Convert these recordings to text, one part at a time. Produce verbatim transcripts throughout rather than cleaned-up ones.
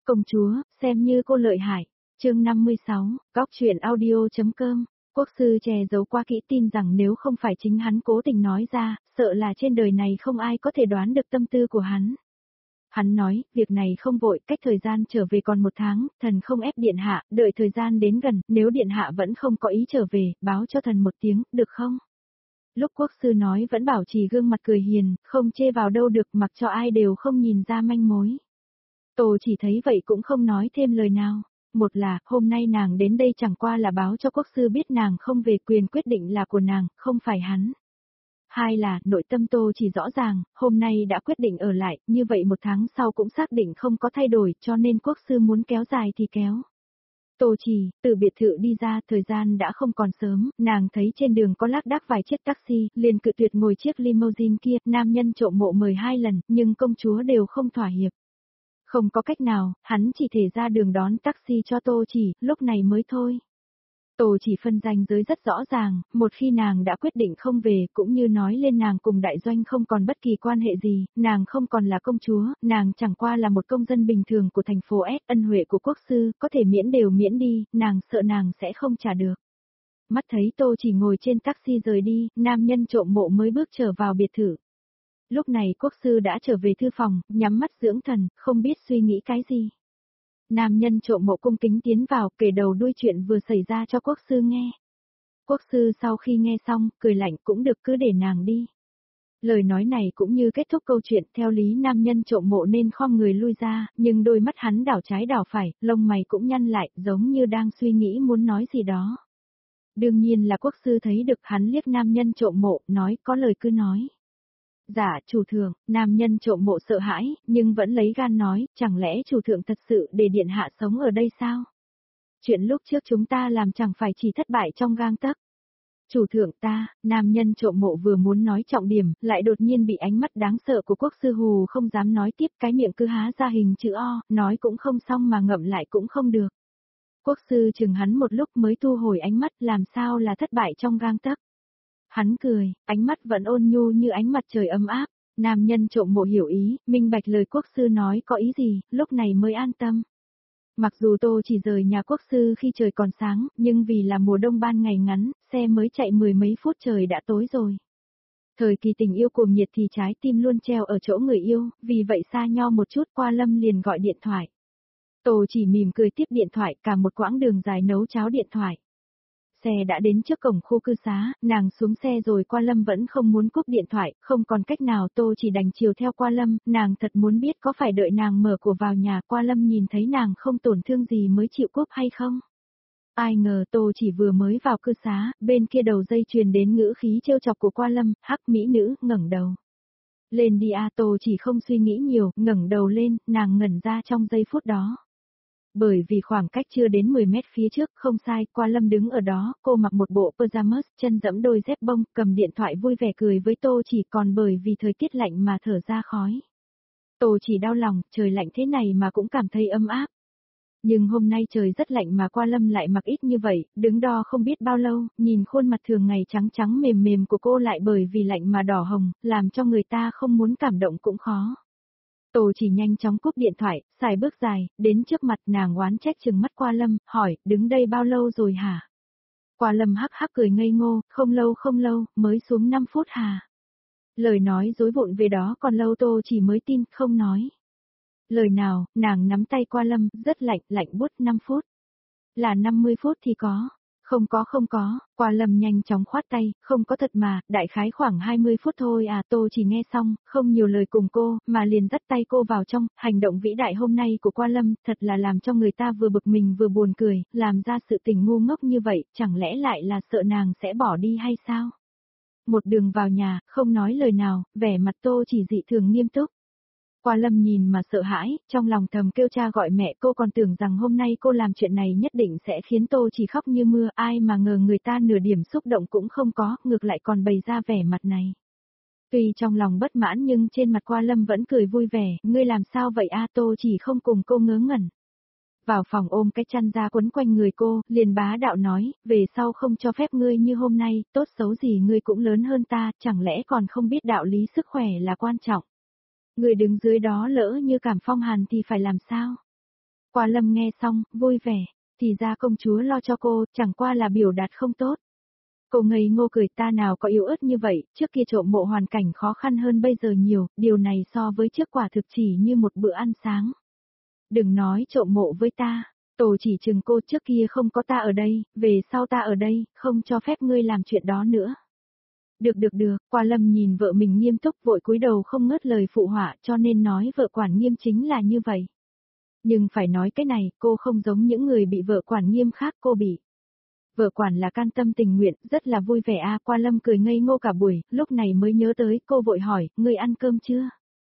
Công chúa, xem như cô lợi hại. Chương năm mươi sáu, góc truyện audio.com. Quốc sư che giấu qua kỹ tin rằng nếu không phải chính hắn cố tình nói ra, sợ là trên đời này không ai có thể đoán được tâm tư của hắn. Hắn nói, việc này không vội, cách thời gian trở về còn một tháng, thần không ép điện hạ, đợi thời gian đến gần, nếu điện hạ vẫn không có ý trở về, báo cho thần một tiếng, được không? Lúc quốc sư nói vẫn bảo trì gương mặt cười hiền, không chê vào đâu được, mặc cho ai đều không nhìn ra manh mối. Tô chỉ thấy vậy cũng không nói thêm lời nào. Một là, hôm nay nàng đến đây chẳng qua là báo cho quốc sư biết nàng không về, quyền quyết định là của nàng, không phải hắn. Hai là, nội tâm Tô chỉ rõ ràng, hôm nay đã quyết định ở lại, như vậy một tháng sau cũng xác định không có thay đổi, cho nên quốc sư muốn kéo dài thì kéo. Tô chỉ, từ biệt thự đi ra, thời gian đã không còn sớm, nàng thấy trên đường có lác đác vài chiếc taxi, liền cự tuyệt ngồi chiếc limousine kia, nam nhân trộm mộ mời hai lần, nhưng công chúa đều không thỏa hiệp. Không có cách nào, hắn chỉ thể ra đường đón taxi cho Tô chỉ, lúc này mới thôi. Tô chỉ phân ranh giới rất rõ ràng, một khi nàng đã quyết định không về, cũng như nói lên nàng cùng đại doanh không còn bất kỳ quan hệ gì, nàng không còn là công chúa, nàng chẳng qua là một công dân bình thường của thành phố S, ân huệ của quốc sư, có thể miễn đều miễn đi, nàng sợ nàng sẽ không trả được. Mắt thấy Tô chỉ ngồi trên taxi rời đi, nam nhân trộm mộ mới bước trở vào biệt thự. Lúc này quốc sư đã trở về thư phòng, nhắm mắt dưỡng thần, không biết suy nghĩ cái gì. Nam nhân trộm mộ cung kính tiến vào, kể đầu đuôi chuyện vừa xảy ra cho quốc sư nghe. Quốc sư sau khi nghe xong, cười lạnh, cũng được, cứ để nàng đi. Lời nói này cũng như kết thúc câu chuyện, theo lý nam nhân trộm mộ nên khom người lui ra, nhưng đôi mắt hắn đảo trái đảo phải, lông mày cũng nhăn lại, giống như đang suy nghĩ muốn nói gì đó. Đương nhiên là quốc sư thấy được, hắn liếc nam nhân trộm mộ, nói có lời cứ nói. Dạ, chủ thượng, nam nhân trộm mộ sợ hãi, nhưng vẫn lấy gan nói, chẳng lẽ chủ thượng thật sự để điện hạ sống ở đây sao? Chuyện lúc trước chúng ta làm chẳng phải chỉ thất bại trong gang tấc. Chủ thượng ta, nam nhân trộm mộ vừa muốn nói trọng điểm, lại đột nhiên bị ánh mắt đáng sợ của quốc sư hù không dám nói tiếp, cái miệng cứ há ra hình chữ O, nói cũng không xong mà ngậm lại cũng không được. Quốc sư chừng hắn một lúc mới thu hồi ánh mắt, làm sao là thất bại trong gang tấc. Hắn cười, ánh mắt vẫn ôn nhu như ánh mặt trời ấm áp, nam nhân trộm mộ hiểu ý, minh bạch lời quốc sư nói có ý gì, lúc này mới an tâm. Mặc dù Tô chỉ rời nhà quốc sư khi trời còn sáng, nhưng vì là mùa đông ban ngày ngắn, xe mới chạy mười mấy phút trời đã tối rồi. Thời kỳ tình yêu cuồng nhiệt thì trái tim luôn treo ở chỗ người yêu, vì vậy xa nho một chút qua Lâm liền gọi điện thoại. Tô chỉ mỉm cười tiếp điện thoại, cả một quãng đường dài nấu cháo điện thoại. Xe đã đến trước cổng khu cư xá, nàng xuống xe rồi qua Lâm vẫn không muốn cúp điện thoại, không còn cách nào Tô chỉ đành chiều theo qua Lâm, nàng thật muốn biết có phải đợi nàng mở cửa vào nhà qua Lâm nhìn thấy nàng không tổn thương gì mới chịu cúp hay không. Ai ngờ Tô chỉ vừa mới vào cư xá, bên kia đầu dây truyền đến ngữ khí trêu chọc của qua Lâm, hắc mỹ nữ, ngẩng đầu. Lên đi a. Tô chỉ không suy nghĩ nhiều, ngẩng đầu lên, nàng ngẩn ra trong giây phút đó. Bởi vì khoảng cách chưa đến mười mét phía trước, không sai, qua Lâm đứng ở đó, cô mặc một bộ pyjamas, chân dẫm đôi dép bông, cầm điện thoại vui vẻ cười với Tô chỉ, còn bởi vì thời tiết lạnh mà thở ra khói. Tô chỉ đau lòng, trời lạnh thế này mà cũng cảm thấy ấm áp. Nhưng hôm nay trời rất lạnh mà qua Lâm lại mặc ít như vậy, đứng đo không biết bao lâu, nhìn khuôn mặt thường ngày trắng trắng mềm mềm của cô lại bởi vì lạnh mà đỏ hồng, làm cho người ta không muốn cảm động cũng khó. Tô chỉ nhanh chóng cúp điện thoại, xài bước dài, đến trước mặt nàng oán trách chừng mắt qua Lâm, hỏi, đứng đây bao lâu rồi hả? Qua Lâm hắc hắc cười ngây ngô, không lâu không lâu, mới xuống năm phút hả? Lời nói dối vụn về đó còn lâu Tô chỉ mới tin, không nói. Lời nào, nàng nắm tay qua Lâm, rất lạnh, lạnh buốt năm phút. Là năm mươi phút thì có. Không có không có, qua Lâm nhanh chóng khoát tay, không có thật mà, đại khái khoảng hai mươi phút thôi à. Tô chỉ nghe xong, không nhiều lời cùng cô, mà liền dắt tay cô vào trong, hành động vĩ đại hôm nay của qua Lâm, thật là làm cho người ta vừa bực mình vừa buồn cười, làm ra sự tình ngu ngốc như vậy, chẳng lẽ lại là sợ nàng sẽ bỏ đi hay sao? Một đường vào nhà, không nói lời nào, vẻ mặt Tô chỉ dị thường nghiêm túc. Qua Lâm nhìn mà sợ hãi, trong lòng thầm kêu cha gọi mẹ, cô còn tưởng rằng hôm nay cô làm chuyện này nhất định sẽ khiến Tô chỉ khóc như mưa, ai mà ngờ người ta nửa điểm xúc động cũng không có, ngược lại còn bày ra vẻ mặt này. Tuy trong lòng bất mãn nhưng trên mặt qua Lâm vẫn cười vui vẻ, ngươi làm sao vậy a? Tô chỉ không cùng cô ngớ ngẩn. Vào phòng ôm cái chăn ra quấn quanh người cô, liền bá đạo nói, về sau không cho phép ngươi như hôm nay, tốt xấu gì ngươi cũng lớn hơn ta, chẳng lẽ còn không biết đạo lý sức khỏe là quan trọng. Người đứng dưới đó lỡ như cảm phong hàn thì phải làm sao? Qua Lâm nghe xong, vui vẻ, thì ra công chúa lo cho cô, chẳng qua là biểu đạt không tốt. Cô ngây ngô cười, ta nào có yếu ớt như vậy, trước kia trộm mộ hoàn cảnh khó khăn hơn bây giờ nhiều, điều này so với trước quả thực chỉ như một bữa ăn sáng. Đừng nói trộm mộ với ta, Tổ chỉ chừng cô, trước kia không có ta ở đây, về sau ta ở đây, không cho phép ngươi làm chuyện đó nữa. Được được được, Qua Lâm nhìn vợ mình nghiêm túc vội cúi đầu không ngớt lời phụ họa, cho nên nói vợ quản nghiêm chính là như vậy. Nhưng phải nói cái này, cô không giống những người bị vợ quản nghiêm khác, cô bị. Vợ quản là can tâm tình nguyện, rất là vui vẻ a. Qua Lâm cười ngây ngô cả buổi, lúc này mới nhớ tới, cô vội hỏi, ngươi ăn cơm chưa?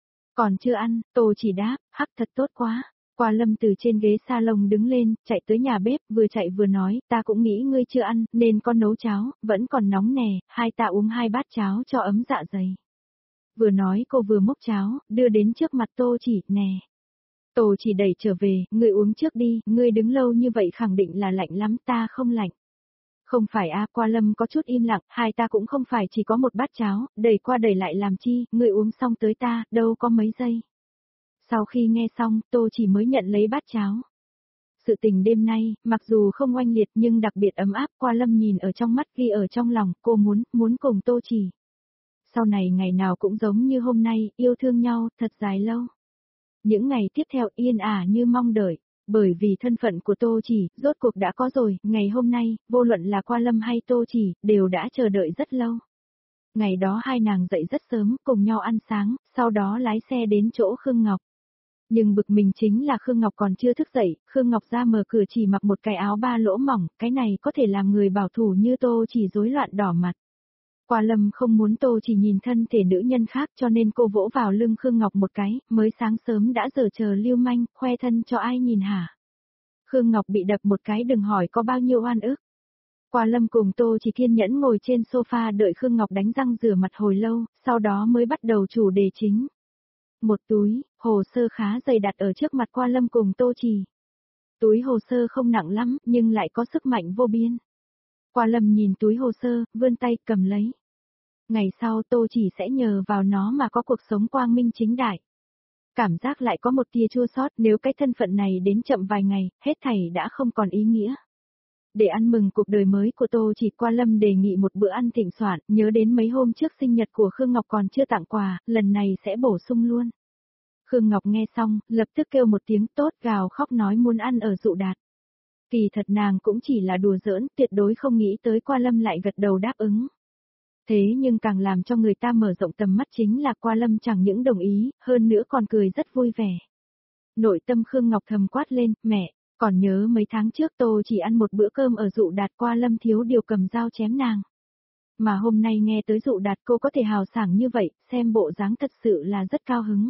Còn chưa ăn, Tô chỉ đáp, hắc thật tốt quá. Qua Lâm từ trên ghế salon đứng lên, chạy tới nhà bếp, vừa chạy vừa nói, ta cũng nghĩ ngươi chưa ăn, nên con nấu cháo, vẫn còn nóng nè, hai ta uống hai bát cháo cho ấm dạ dày. Vừa nói cô vừa múc cháo, đưa đến trước mặt Tô chỉ, nè. Tô chỉ đẩy trở về, ngươi uống trước đi, ngươi đứng lâu như vậy khẳng định là lạnh lắm, ta không lạnh. Không phải a. Qua Lâm có chút im lặng, hai ta cũng không phải chỉ có một bát cháo, đẩy qua đẩy lại làm chi, ngươi uống xong tới ta, đâu có mấy giây. Sau khi nghe xong, Tô chỉ mới nhận lấy bát cháo. Sự tình đêm nay, mặc dù không oanh liệt nhưng đặc biệt ấm áp. Qua Lâm nhìn ở trong mắt ghi ở trong lòng, cô muốn, muốn cùng Tô chỉ. Sau này ngày nào cũng giống như hôm nay, yêu thương nhau, thật dài lâu. Những ngày tiếp theo yên ả như mong đợi. Bởi vì thân phận của Tô chỉ, rốt cuộc đã có rồi, ngày hôm nay, vô luận là Qua Lâm hay Tô chỉ, đều đã chờ đợi rất lâu. Ngày đó hai nàng dậy rất sớm, cùng nhau ăn sáng, sau đó lái xe đến chỗ Khương Ngọc. Nhưng bực mình chính là Khương Ngọc còn chưa thức dậy, Khương Ngọc ra mở cửa chỉ mặc một cái áo ba lỗ mỏng, cái này có thể làm người bảo thủ như Tô chỉ rối loạn đỏ mặt. Qua Lâm không muốn Tô chỉ nhìn thân thể nữ nhân khác cho nên cô vỗ vào lưng Khương Ngọc một cái, mới sáng sớm đã giờ chờ lưu manh, khoe thân cho ai nhìn hả? Khương Ngọc bị đập một cái đừng hỏi có bao nhiêu oan ức. Qua Lâm cùng Tô chỉ kiên nhẫn ngồi trên sofa đợi Khương Ngọc đánh răng rửa mặt hồi lâu, sau đó mới bắt đầu chủ đề chính. Một túi, hồ sơ khá dày đặt ở trước mặt Qua Lâm cùng Tô chỉ. Túi hồ sơ không nặng lắm, nhưng lại có sức mạnh vô biên. Qua Lâm nhìn túi hồ sơ, vươn tay cầm lấy. Ngày sau Tô chỉ sẽ nhờ vào nó mà có cuộc sống quang minh chính đại. Cảm giác lại có một tia chua xót nếu cái thân phận này đến chậm vài ngày, hết thảy đã không còn ý nghĩa. Để ăn mừng cuộc đời mới của Tô chỉ, Qua Lâm đề nghị một bữa ăn thịnh soạn, nhớ đến mấy hôm trước sinh nhật của Khương Ngọc còn chưa tặng quà, lần này sẽ bổ sung luôn. Khương Ngọc nghe xong, lập tức kêu một tiếng tốt gào khóc nói muốn ăn ở Dụ Đạt. Kỳ thật nàng cũng chỉ là đùa giỡn, tuyệt đối không nghĩ tới Qua Lâm lại gật đầu đáp ứng. Thế nhưng càng làm cho người ta mở rộng tầm mắt chính là Qua Lâm chẳng những đồng ý, hơn nữa còn cười rất vui vẻ. Nội tâm Khương Ngọc thầm quát lên, mẹ, còn nhớ mấy tháng trước Tô chỉ ăn một bữa cơm ở Dụ Đạt Qua Lâm thiếu điều cầm dao chém nàng. Mà hôm nay nghe tới Dụ Đạt cô có thể hào sảng như vậy, xem bộ dáng thật sự là rất cao hứng.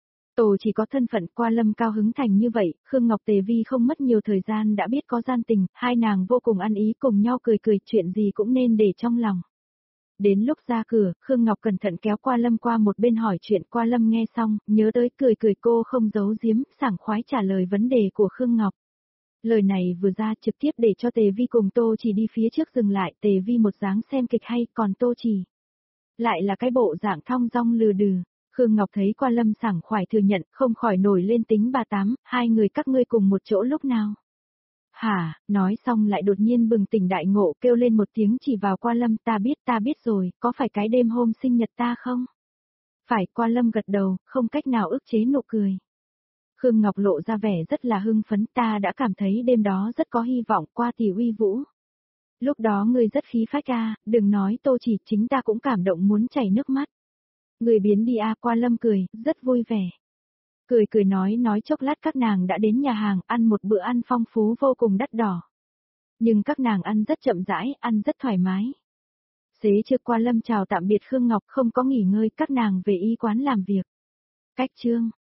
Tô chỉ có thân phận Qua Lâm cao hứng thành như vậy, Khương Ngọc Tề Vi không mất nhiều thời gian đã biết có gian tình, hai nàng vô cùng ăn ý cùng nhau cười cười, chuyện gì cũng nên để trong lòng. Đến lúc ra cửa, Khương Ngọc cẩn thận kéo Qua Lâm qua một bên hỏi chuyện. Qua Lâm nghe xong, nhớ tới cười cười cô không giấu giếm, sảng khoái trả lời vấn đề của Khương Ngọc. Lời này vừa ra trực tiếp để cho Tề Vi cùng Tô chỉ đi phía trước dừng lại, Tề Vi một dáng xem kịch hay, còn Tô chỉ lại là cái bộ dạng thong dong lừ đừ. Khương Ngọc thấy Qua Lâm sảng khoái thừa nhận, không khỏi nổi lên tính bà tám, hai người các ngươi cùng một chỗ lúc nào? Hả, nói xong lại đột nhiên bừng tỉnh đại ngộ kêu lên một tiếng chỉ vào Qua Lâm, ta biết ta biết rồi, có phải cái đêm hôm sinh nhật ta không? Phải. Qua Lâm gật đầu, không cách nào ức chế nụ cười. Khương Ngọc lộ ra vẻ rất là hưng phấn, ta đã cảm thấy đêm đó rất có hy vọng, Qua tỷ uy vũ. Lúc đó ngươi rất khí phách a, đừng nói Tô chỉ, chính ta cũng cảm động muốn chảy nước mắt. Người biến đi a. Qua Lâm cười, rất vui vẻ. Cười cười nói nói chốc lát các nàng đã đến nhà hàng ăn một bữa ăn phong phú vô cùng đắt đỏ. Nhưng các nàng ăn rất chậm rãi, ăn rất thoải mái. Xế trưa Qua Lâm chào tạm biệt Khương Ngọc không có nghỉ ngơi, các nàng về y quán làm việc. Cách chương